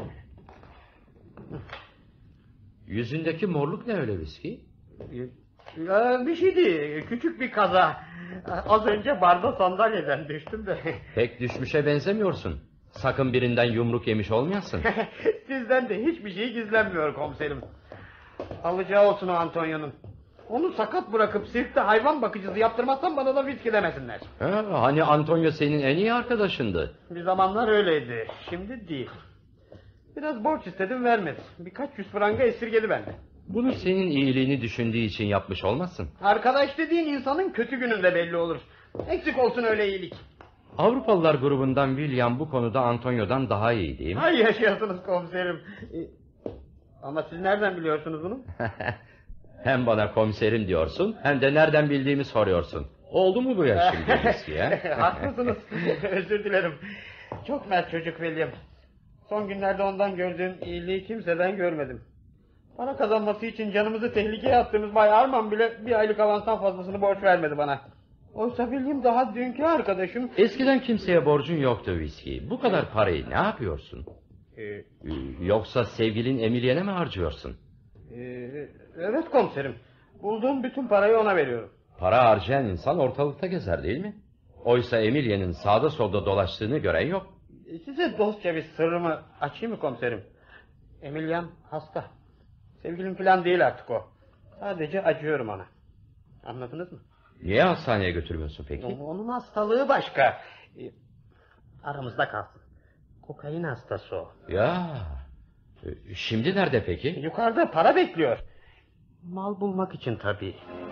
Yüzündeki morluk ne öyle viski?
Ya, bir şey değil, küçük bir kaza. Az önce barda sandalyeden düştüm de.
Pek düşmüşe benzemiyorsun. Sakın birinden yumruk yemiş olmayasın.
Sizden de hiçbir şey gizlenmiyor komiserim. Alacağı olsun o Antonio'nun. Onu sakat bırakıp sirkte hayvan bakıcısı yaptırmazsam bana da viski demesinler.
Ha, hani Antonio senin en iyi arkadaşındı.
Bir zamanlar öyleydi, şimdi değil. Biraz borç istedim, vermedi. Birkaç yüz franga esirgedi benden.
Bunu senin iyiliğini düşündüğü için yapmış olmasın?
Arkadaş dediğin insanın kötü gününde belli olur. Eksik olsun öyle iyilik.
Avrupalılar grubundan William bu konuda Antonio'dan daha iyi değil mi?
Hay yaşıyorsunuz komiserim. Ee, ama siz nereden biliyorsunuz bunu?
Hem bana komiserim diyorsun hem de nereden bildiğimi soruyorsun. Oldu mu bu yaş şimdi viski ha?
Haklısınız. Özür dilerim. Çok mert çocuk William. Son günlerde ondan gördüğüm iyiliği kimseden görmedim. Para kazanması için canımızı tehlikeye attığımız Bay Arman bile bir aylık avanstan fazlasını borç vermedi bana. Oysa William daha dünkü arkadaşım.
Eskiden kimseye borcun yoktu viski. Bu kadar parayı ne yapıyorsun?
Ee,
Yoksa sevgilin Emilien'e mi harcıyorsun?
e, evet komiserim. Bulduğum bütün parayı ona veriyorum.
Para harcayan insan ortalıkta gezer değil mi? Oysa Emilien'in sağda solda dolaştığını gören yok.
Size dostça bir sırrımı açayım mı komiserim? Emilian hasta. Sevgilim falan değil artık o. Sadece acıyorum ona. Anladınız mı?
Niye hastaneye götürmüyorsun peki?
Onun hastalığı başka. Ee, aramızda kalsın. Kokain hastası o.
Ya. Şimdi nerede peki?
Yukarıda para bekliyor. Mal bulmak için tabii.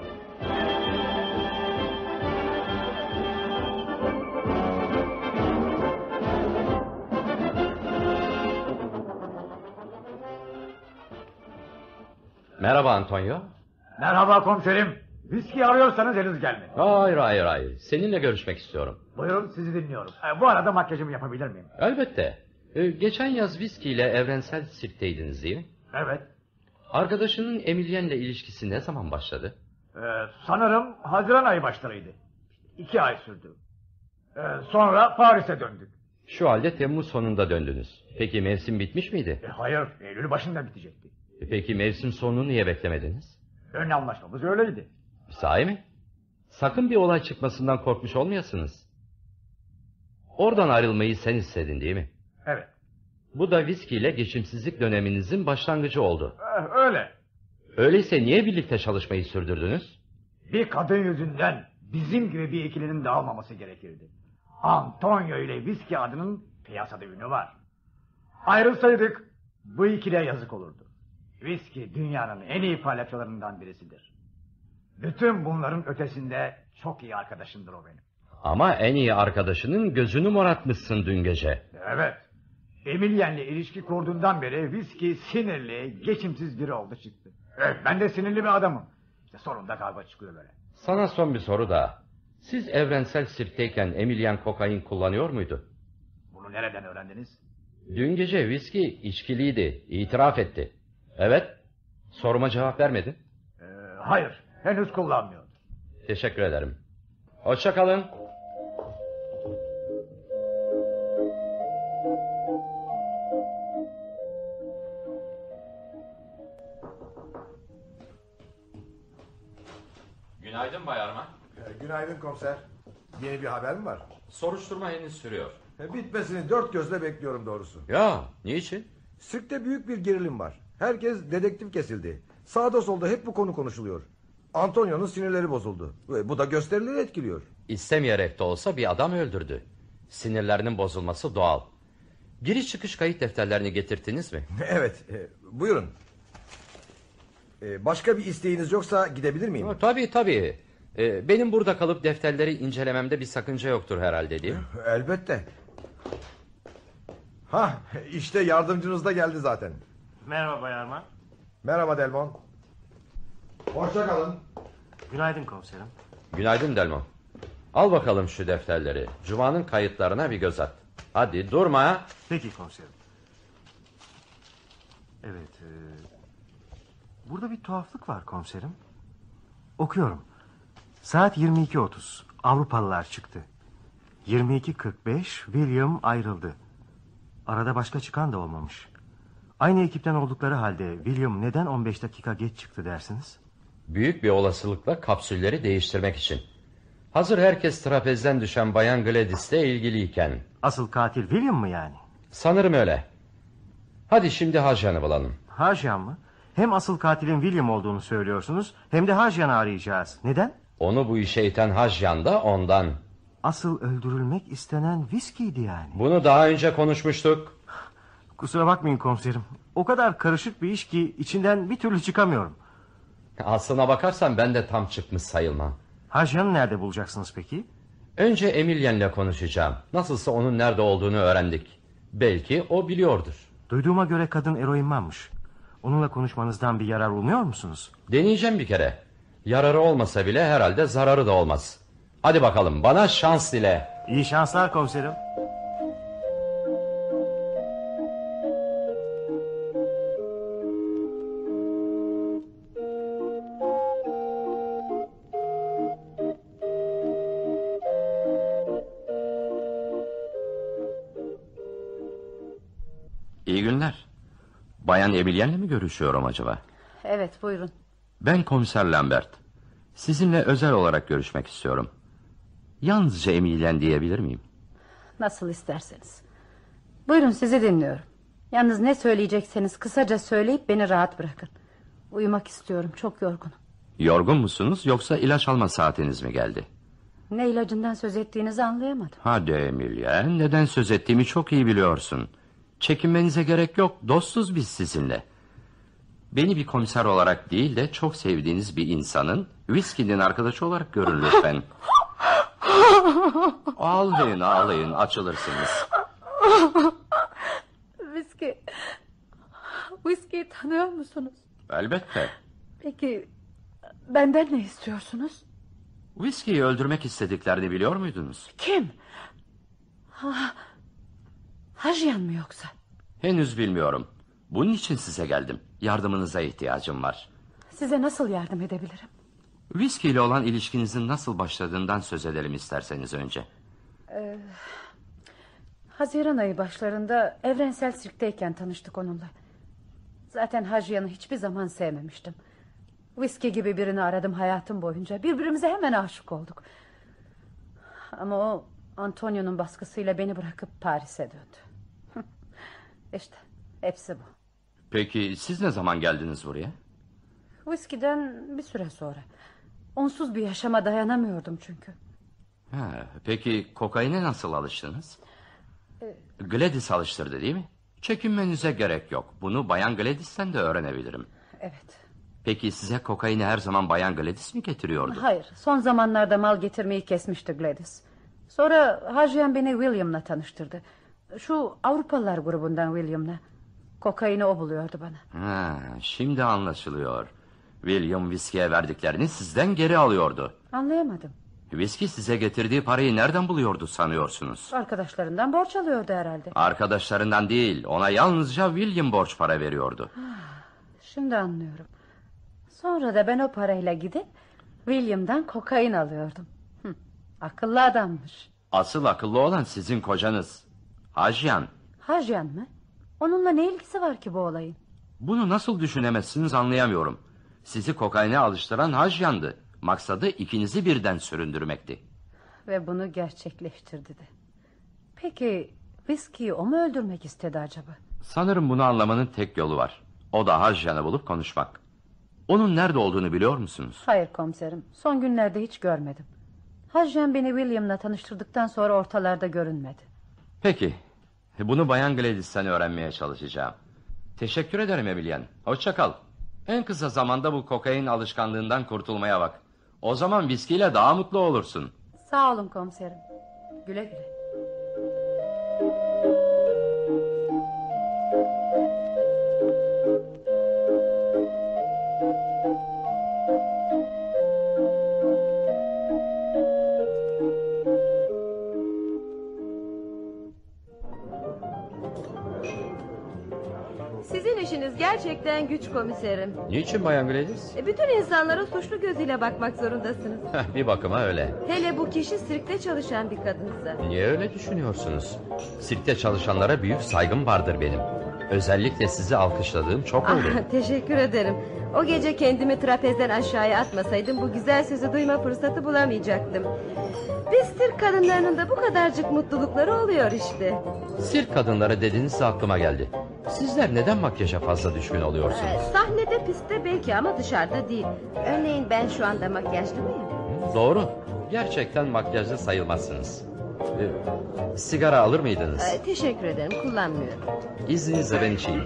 Merhaba Antonio.
Merhaba komiserim. Viski arıyorsanız henüz gelmedi.
Hayır hayır hayır. Seninle görüşmek istiyorum.
Buyurun sizi dinliyorum. E, bu arada makyajımı yapabilir miyim?
Elbette. Ee, geçen yaz Viski ile evrensel sirkteydiniz değil mi?
Evet.
Arkadaşının Emilien'le ilişkisi ne zaman başladı?
E, sanırım Haziran ayı başlarıydı. İki ay sürdü. E, sonra Paris'e döndük.
Şu halde Temmuz sonunda döndünüz. Peki mevsim bitmiş miydi?
E, hayır, Eylül başında bitecekti.
E, Peki mevsim sonunu niye beklemediniz?
Ön anlaşmamız öyleydi.
Sahi mi? Sakın bir olay çıkmasından korkmuş olmayasınız. Oradan ayrılmayı sen istedin değil mi?
Evet.
Bu da Viski ile geçimsizlik döneminizin başlangıcı oldu.
E, öyle.
Öyleyse niye birlikte çalışmayı sürdürdünüz?
Bir kadın yüzünden bizim gibi bir ikilinin dağılmaması gerekirdi. Antonio ile Viski adının piyasada ünü var. Ayrılsaydık bu ikiliye yazık olurdu. Viski dünyanın en iyi palyaçolarından birisidir. Bütün bunların ötesinde çok iyi arkadaşımdır o benim.
Ama en iyi arkadaşının gözünü morartmışsın dün gece.
Evet. Emilien'le ilişki kurduğundan beri Viski sinirli, geçimsiz biri oldu çıktı. Evet, ben de sinirli bir adamım. İşte sonunda kavga çıkıyor böyle.
Sana son bir soru daha. Siz evrensel sirkteyken Emilien kokain kullanıyor muydu?
Bunu nereden öğrendiniz?
Dün gece viski içkiliydi, itiraf etti. Evet, soruma cevap vermedin.
Ee, hayır, henüz kullanmıyor.
Teşekkür ederim. Hoşça kalın. Günaydın Bay Arman.
Ee, günaydın komiser. Yeni bir haber mi var?
Soruşturma henüz sürüyor.
Ee, bitmesini dört gözle bekliyorum doğrusu.
Ya, niçin?
Sirkte büyük bir gerilim var. Herkes dedektif kesildi. Sağda solda hep bu konu konuşuluyor. Antonio'nun sinirleri bozuldu. Ve bu da gösterileri etkiliyor.
İstemeyerek de olsa bir adam öldürdü. Sinirlerinin bozulması doğal. Giriş çıkış kayıt defterlerini getirttiniz mi?
Evet, e, buyurun. E, başka bir isteğiniz yoksa gidebilir miyim?
Ha, tabii tabii. Ee, benim burada kalıp defterleri incelememde bir sakınca yoktur herhalde değil mi?
Elbette. Ha, işte yardımcınız da geldi zaten.
Merhaba Bay Arman.
Merhaba Delmon. Hoşça kalın.
Günaydın komiserim.
Günaydın Delmon. Al bakalım şu defterleri. Cuma'nın kayıtlarına bir göz at. Hadi durma.
Peki komiserim. Evet. E, burada bir tuhaflık var komiserim. Okuyorum. Saat yirmi iki otuz. Avrupalılar çıktı. yirmi iki kırk beş William ayrıldı. Arada başka çıkan da olmamış. Aynı ekipten oldukları halde William neden on beş dakika geç çıktı dersiniz?
Büyük bir olasılıkla kapsülleri değiştirmek için. Hazır herkes trapezden düşen Bayan Gladys'le ilgiliyken.
Asıl katil William mı yani?
Sanırım öyle. Hadi şimdi Hajyan'ı bulalım.
Hajyan mı? Hem asıl katilin William olduğunu söylüyorsunuz, hem de Hajyan'ı arayacağız. Neden?
Onu bu işe iten Hajyan da ondan.
Asıl öldürülmek istenen Whiskey'di yani.
Bunu daha önce konuşmuştuk.
Kusura bakmayın komiserim. O kadar karışık bir iş ki içinden bir türlü çıkamıyorum.
Aslına bakarsan ben de tam çıkmış sayılmam.
Hajyan'ı nerede bulacaksınız peki?
Önce Emilien'le konuşacağım. Nasılsa onun nerede olduğunu öğrendik. Belki o biliyordur.
Duyduğuma göre kadın eroinmanmış. Onunla konuşmanızdan bir yarar umuyor musunuz?
Deneyeceğim bir kere. Yararı olmasa bile herhalde zararı da olmaz. Hadi bakalım, bana şans dile.
İyi şanslar komiserim.
İyi günler. Bayan Emilien'le mi görüşüyorum acaba?
Evet, buyurun.
Ben komiser Lambert. Sizinle özel olarak görüşmek istiyorum. Yalnızca Emilien diyebilir miyim?
Nasıl isterseniz. Buyurun, sizi dinliyorum. Yalnız ne söyleyecekseniz kısaca söyleyip beni rahat bırakın. Uyumak istiyorum, çok yorgunum.
Yorgun musunuz yoksa ilaç alma saatiniz mi geldi?
Ne ilacından söz ettiğinizi anlayamadım.
Hadi Emilien, neden söz ettiğimi çok iyi biliyorsun. Çekinmenize gerek yok, dostuz biz sizinle. Beni bir komiser olarak değil de çok sevdiğiniz bir insanın Whiskey'nin arkadaşı olarak görün lütfen. Ağlayın ağlayın, açılırsınız.
Whiskey. Whiskey'i tanıyor musunuz?
Elbette.
Peki benden ne istiyorsunuz?
Whiskey'i öldürmek istediklerini biliyor muydunuz?
Kim? Ha, Hajyan mı yoksa?
Henüz bilmiyorum. Bunun için size geldim. Yardımınıza ihtiyacım var.
Size nasıl yardım edebilirim?
Whiskey ile olan ilişkinizin nasıl başladığından söz edelim isterseniz önce.
Ee, Haziran ayı başlarında evrensel sirkteyken tanıştık onunla. Zaten Hajyan'ı hiçbir zaman sevmemiştim. Whiskey gibi birini aradım hayatım boyunca. Birbirimize hemen aşık olduk. Ama o Antonio'nun baskısıyla beni bırakıp Paris'e döndü. İşte hepsi bu.
Peki siz ne zaman geldiniz buraya?
Whiskey'den bir süre sonra. Onsuz bir yaşama dayanamıyordum çünkü.
Ha, peki kokaine nasıl alıştınız?
Ee,
Gladys alıştırdı değil mi? Çekinmenize gerek yok. Bunu Bayan Gladys'ten de öğrenebilirim.
Evet.
Peki size kokaini her zaman Bayan Gladys mi getiriyordu?
Hayır, son zamanlarda mal getirmeyi kesmişti Gladys. Sonra Hajyan beni William'la tanıştırdı. Şu Avrupalılar grubundan William'la. Kokaini o buluyordu bana.
Ha, şimdi anlaşılıyor. William Whiskey'e verdiklerini sizden geri alıyordu.
Anlayamadım.
Whiskey size getirdiği parayı nereden buluyordu sanıyorsunuz?
Arkadaşlarından borç alıyordu herhalde.
Arkadaşlarından değil, ona yalnızca William borç para veriyordu.
Şimdi anlıyorum. Sonra da ben o parayla gidip William'dan kokain alıyordum. Hı, akıllı adammış.
Asıl akıllı olan sizin kocanız. Hajyan.
Hajyan mı? Onunla ne ilgisi var ki bu olayın?
Bunu nasıl düşünemezsiniz anlayamıyorum. Sizi kokaine alıştıran Hajyan'dı. Maksadı ikinizi birden süründürmekti.
Ve bunu gerçekleştirdi de. Peki Whiskey'i o mu öldürmek istedi acaba?
Sanırım bunu anlamanın tek yolu var. O da Hajyan'ı bulup konuşmak. Onun nerede olduğunu biliyor musunuz?
Hayır komiserim. Son günlerde hiç görmedim. Hajyan beni William'la tanıştırdıktan sonra ortalarda görünmedi.
Peki. Bunu Bayan Gladys'ten öğrenmeye çalışacağım. Teşekkür ederim Emilien. Hoşça kal. En kısa zamanda bu kokain alışkanlığından kurtulmaya bak. O zaman viskiyle daha mutlu olursun.
Sağ olun komiserim. Güle güle.
Sizin işiniz gerçekten güç komiserim.
Niçin Bayan Gladys?
E, Bütün insanlara suçlu gözüyle bakmak zorundasınız.
Bir bakıma öyle.
Hele bu kişi sirkte çalışan bir kadınsa.
Niye öyle düşünüyorsunuz? Sirkte çalışanlara büyük saygım vardır benim. Özellikle sizi alkışladığım çok oldu.
Ah, teşekkür ederim. O gece kendimi trapezden aşağıya atmasaydım bu güzel sözü duyma fırsatı bulamayacaktım. Biz Türk kadınlarının da bu kadarcık mutlulukları oluyor işte.
Sirk kadınları dediğiniz aklıma geldi. Sizler neden makyaja fazla düşkün oluyorsunuz?
Ee, sahnede, pistte belki ama dışarıda değil. Örneğin ben şu anda makyajlı mıyım?
Doğru. Gerçekten makyajlı sayılmazsınız. Ee, sigara alır mıydınız?
Ee, teşekkür ederim, kullanmıyorum.
İzninizle ben içeyim.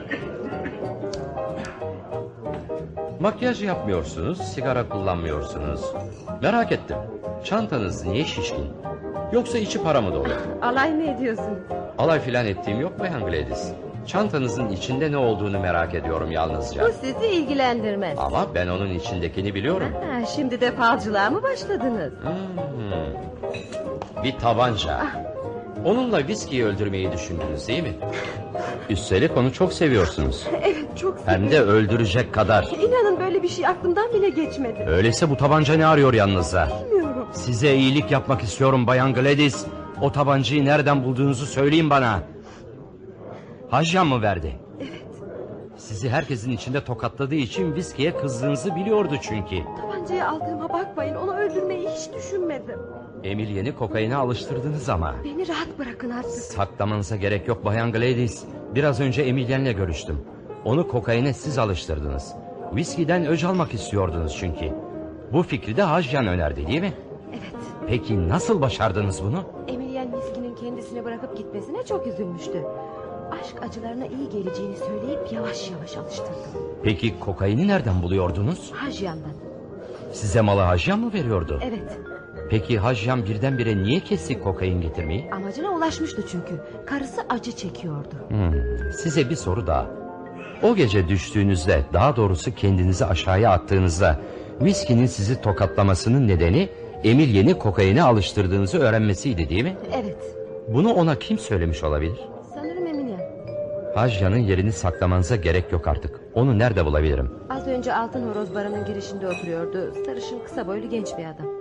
Makyaj yapmıyorsunuz, sigara kullanmıyorsunuz. Merak ettim. Çantanız niye şişkin? Yoksa içi para mı dolu?
Alay mı ediyorsun?
Alay filan ettiğim yok Bayan Gladys. Çantanızın içinde ne olduğunu merak ediyorum yalnızca.
Bu sizi ilgilendirmez.
Ama ben onun içindekini biliyorum.
Ha, şimdi de falcılığa mı başladınız?
Hmm. Bir tabanca. Onunla viskiyi öldürmeyi düşündünüz değil mi? Üstelik onu çok seviyorsunuz.
Evet, çok seviyorum.
Hem de öldürecek kadar.
İnanın böyle bir şey aklımdan bile geçmedi.
Öyleyse bu tabanca ne arıyor yanınızda?
Bilmiyorum.
Size iyilik yapmak istiyorum Bayan Gladys. O tabancayı nereden bulduğunuzu söyleyin bana. Hajyan mı verdi?
Evet.
Sizi herkesin içinde tokatladığı için viskiye kızdığınızı biliyordu çünkü.
Tabancayı aldığıma bakmayın, onu öldürmeyi hiç düşünmedim.
Emilyen'i kokaine alıştırdınız ama.
Beni rahat bırakın artık.
Saklamanıza gerek yok Bayan Gladys. Biraz önce Emilyen'le görüştüm. Onu kokaine siz alıştırdınız. Viskiden öc almak istiyordunuz çünkü. Bu fikri de Hajyan önerdi değil mi?
Evet.
Peki nasıl başardınız bunu?
Emilien viskinin kendisini bırakıp gitmesine çok üzülmüştü. Aşk acılarına iyi geleceğini söyleyip yavaş yavaş alıştırdım.
Peki kokaini nereden buluyordunuz?
Hajyan'dan.
Size malı Hajyan mı veriyordu?
Evet.
Peki Hajyan birdenbire niye kesti kokain getirmeyi?
Amacına ulaşmıştı çünkü. Karısı acı çekiyordu.
Hmm, size bir soru daha. O gece düştüğünüzde, daha doğrusu kendinizi aşağıya attığınızda viskinin sizi tokatlamasının nedeni Emilyen'i kokaine alıştırdığınızı öğrenmesiydi değil mi?
Evet.
Bunu ona kim söylemiş olabilir?
Sanırım Emilien.
Hajyan'ın yerini saklamanıza gerek yok artık. Onu nerede bulabilirim?
Az önce Altın Horoz barının girişinde oturuyordu. Sarışın, kısa boylu genç bir adam.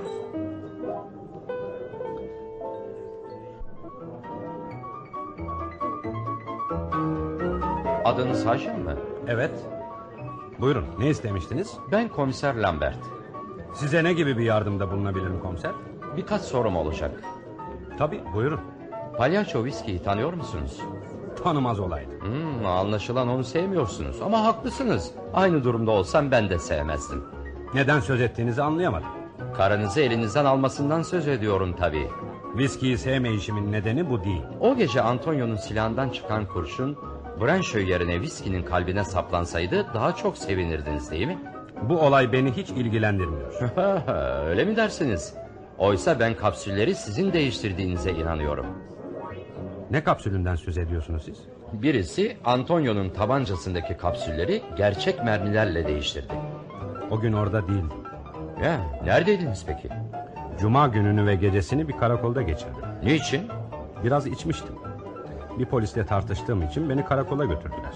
Adınız Hajyan mı?
Evet. Buyurun, ne istemiştiniz?
Ben komiser Lambert.
Size ne gibi bir yardımda bulunabilirim komiser?
Birkaç sorum olacak.
Tabii, buyurun.
Palyaço viskiyi tanıyor musunuz?
Tanımaz olaydı.
Hmm, anlaşılan onu sevmiyorsunuz ama haklısınız. Aynı durumda olsam ben de sevmezdim.
Neden söz ettiğinizi anlayamadım.
Karınızı elinizden almasından söz ediyorum tabii.
Viskiyi sevmeyişimin nedeni bu değil.
O gece Antonio'nun silahından çıkan kurşun Branşö yerine viskinin kalbine saplansaydı daha çok sevinirdiniz değil mi?
Bu olay beni hiç ilgilendirmiyor.
Öyle mi dersiniz? Oysa ben kapsülleri sizin değiştirdiğinize inanıyorum.
Ne kapsülünden söz ediyorsunuz siz?
Birisi Antonio'nun tabancasındaki kapsülleri gerçek mermilerle değiştirdi.
O gün orada değildim.
Ya, neredeydiniz peki?
Cuma gününü ve gecesini bir karakolda geçirdim.
Niçin?
Biraz içmiştim. Bir polisle tartıştığım için beni karakola götürdüler.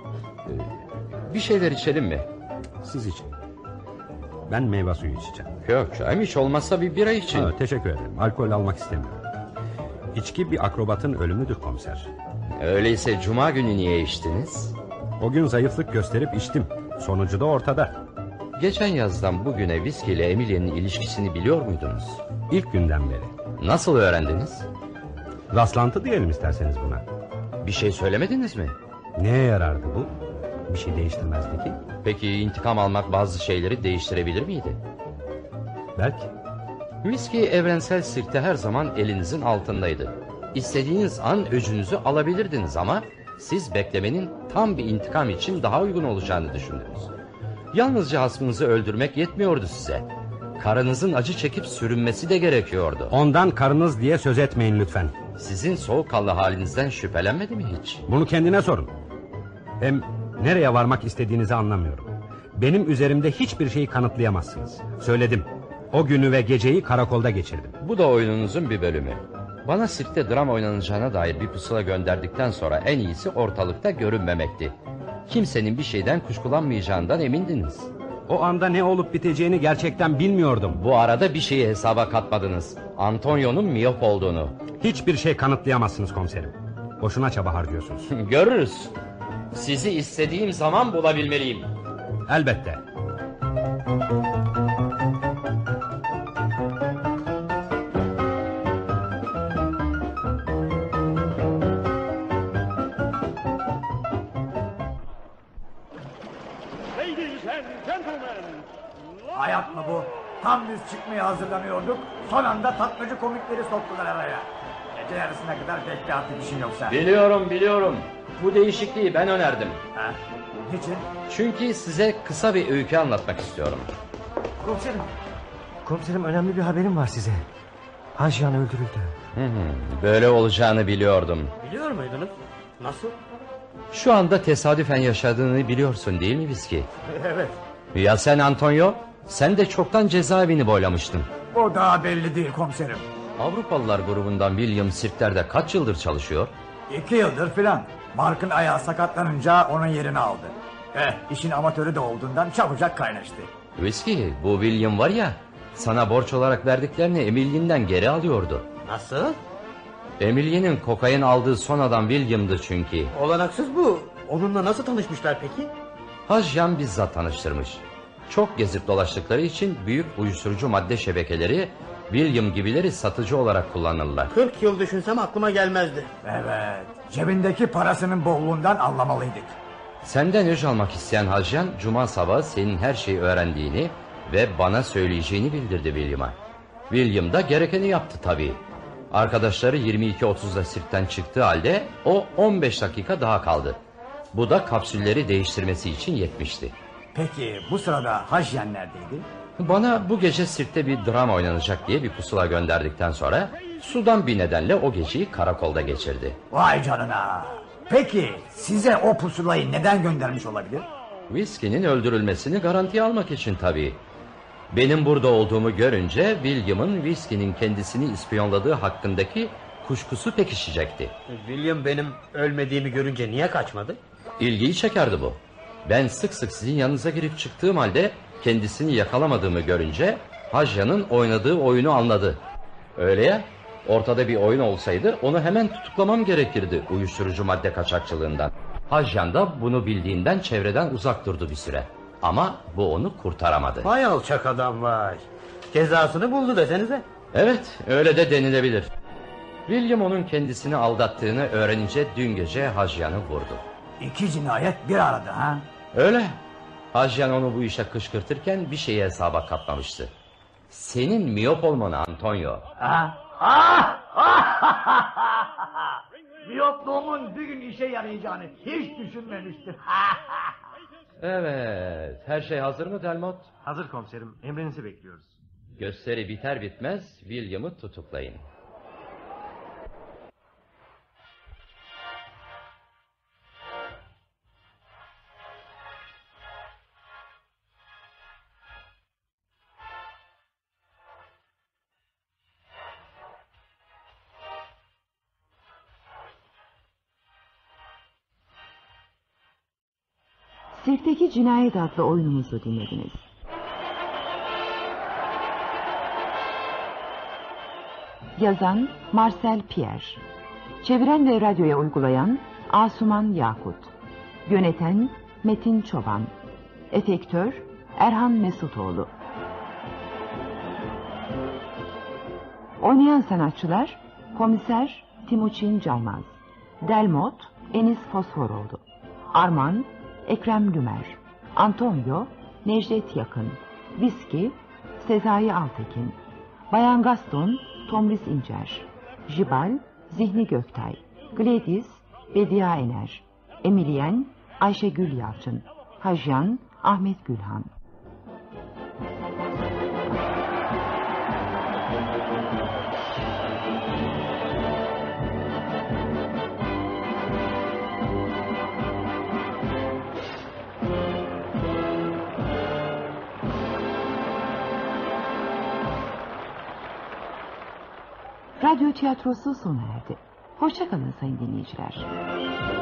Bir şeyler içelim mi?
Siz için. Ben meyve suyu içeceğim.
Yok canım, hiç olmazsa bir bira için.
Ha, teşekkür ederim. Alkol almak istemiyorum. İçki bir akrobatın ölümüdür komiser.
Öyleyse cuma günü niye içtiniz?
O gün zayıflık gösterip içtim. Sonucu da ortada.
Geçen yazdan bugüne viski ile Emilyen'in ilişkisini biliyor muydunuz?
İlk günden beri.
Nasıl öğrendiniz?
Rastlantı diyelim isterseniz buna.
Bir şey söylemediniz mi?
Neye yarardı bu? Bir şey değiştirmezdi ki.
Peki intikam almak bazı şeyleri değiştirebilir miydi?
Belki.
Viski evrensel sirkte her zaman elinizin altındaydı. İstediğiniz an öcünüzü alabilirdiniz ama siz beklemenin tam bir intikam için daha uygun olacağını düşündünüz. Yalnızca hasmınızı öldürmek yetmiyordu size. Karınızın acı çekip sürünmesi de gerekiyordu.
Ondan karınız diye söz etmeyin lütfen.
Sizin soğukkanlı halinizden şüphelenmedi mi hiç?
Bunu kendine sorun. Hem nereye varmak istediğinizi anlamıyorum. Benim üzerimde hiçbir şeyi kanıtlayamazsınız. Söyledim. O günü ve geceyi karakolda geçirdim.
Bu da oyununuzun bir bölümü. Bana sirkte dram oynanacağına dair bir pusula gönderdikten sonra en iyisi ortalıkta görünmemekti. Kimsenin bir şeyden kuşkulanmayacağından emindiniz.
O anda ne olup biteceğini gerçekten bilmiyordum.
Bu arada bir şeyi hesaba katmadınız. Antonio'nun miyop olduğunu.
Hiçbir şey kanıtlayamazsınız komiserim. Boşuna çaba harcıyorsunuz.
Görürüz. Sizi istediğim zaman bulabilmeliyim.
Elbette.
Hayat mı bu? Tam biz çıkmaya hazırlanıyorduk. Son anda tatlıcı komikleri soktular araya. Gece yarısına kadar bekle artık işin yoksa.
Biliyorum biliyorum. Bu değişikliği ben önerdim.
Ha? Niçin?
Çünkü size kısa bir öykü anlatmak istiyorum.
Komiserim. Komiserim önemli bir haberim var size. Hajyan öldürüldü.
Hı hı, böyle olacağını biliyordum.
Biliyor muydunuz? Nasıl?
Şu anda tesadüfen yaşadığını biliyorsun değil mi Viski?
Evet.
Ya sen Antonio? Sen de çoktan cezaevini boylamıştın.
O daha belli değil komiserim.
Avrupalılar grubundan William sirklerde kaç yıldır çalışıyor?
İki yıldır filan. Mark'ın ayağı sakatlanınca onun yerini aldı. Eh, işin amatörü de olduğundan çabucak kaynaştı.
Viski, bu William var ya, sana borç olarak verdiklerini Emily'nden geri alıyordu.
Nasıl?
Emily'nin kokain aldığı son adam William'dı çünkü.
Olanaksız bu. Onunla nasıl tanışmışlar peki?
Hajyan bizzat tanıştırmış. Çok gezip dolaştıkları için büyük uyuşturucu madde şebekeleri William gibileri satıcı olarak kullanırlar.
kırk yıl düşünsem aklıma gelmezdi.
Evet, cebindeki parasının bolluğundan anlamalıydık.
Senden öc almak isteyen Hajyan cuma sabahı senin her şeyi öğrendiğini ve bana söyleyeceğini bildirdi William'a. William da gerekeni yaptı tabii. Arkadaşları yirmi iki otuzda sirkten çıktığı halde o on beş dakika daha kaldı. Bu da kapsülleri değiştirmesi için yetmişti.
Peki bu sırada Hajyan neredeydi?
Bana bu gece sirkte bir drama oynanacak diye bir pusula gönderdikten sonra sudan bir nedenle o geceyi karakolda geçirdi.
Vay canına. Peki size o pusulayı neden göndermiş olabilir?
Whiskey'nin öldürülmesini garantiye almak için tabii. Benim burada olduğumu görünce William'ın Whiskey'nin kendisini ispiyonladığı hakkındaki kuşkusu pekişecekti.
William benim ölmediğimi görünce niye kaçmadı?
İlgiyi çekerdi bu. Ben sık sık sizin yanınıza girip çıktığım halde kendisini yakalamadığımı görünce Hajyan'ın oynadığı oyunu anladı. Öyle ya, ortada bir oyun olsaydı onu hemen tutuklamam gerekirdi uyuşturucu madde kaçakçılığından. Hajyan da bunu bildiğinden çevreden uzak durdu bir süre. Ama bu onu kurtaramadı.
Vay alçak adam vay. Cezasını buldu desenize.
Evet, öyle de denilebilir. William onun kendisini aldattığını öğrenince dün gece Hajyan'ı vurdu.
İki cinayet bir arada ha?
Öyle. Hajyan onu bu işe kışkırtırken bir şeyi hesaba katmamıştı. Senin miyop olmanı Antonio.
Ha? Ah! Ah! Miyopluğumun bir gün işe yarayacağını hiç düşünmemiştim.
Evet, her şey hazır mı Delmot?
Hazır komiserim, emrinizi bekliyoruz.
Gösteri biter bitmez William'ı tutuklayın.
Sirkteki Cinayet adlı oyunumuzu dinlediniz. Yazan Marcel Pierre, çeviren ve radyoya uygulayan Asuman Yakut, yöneten Metin Çoban, efektör Erhan Mesutoğlu. Oynayan sanatçılar: Komiser Timuçin Caymaz, Delmot Enis Fosforoğlu, Arman Ekrem Lümer, Antonio Necdet Yakın, Viski Sezai Altekin, Bayan Gaston Tomris İncer, Jibal Zihni Göktay, Gladys Bediye Ener, Emilien Ayşegül Yalçın, Hajyan Ahmet Gülhan. Radyo tiyatrosu sona erdi. Hoşça kalın sayın dinleyiciler.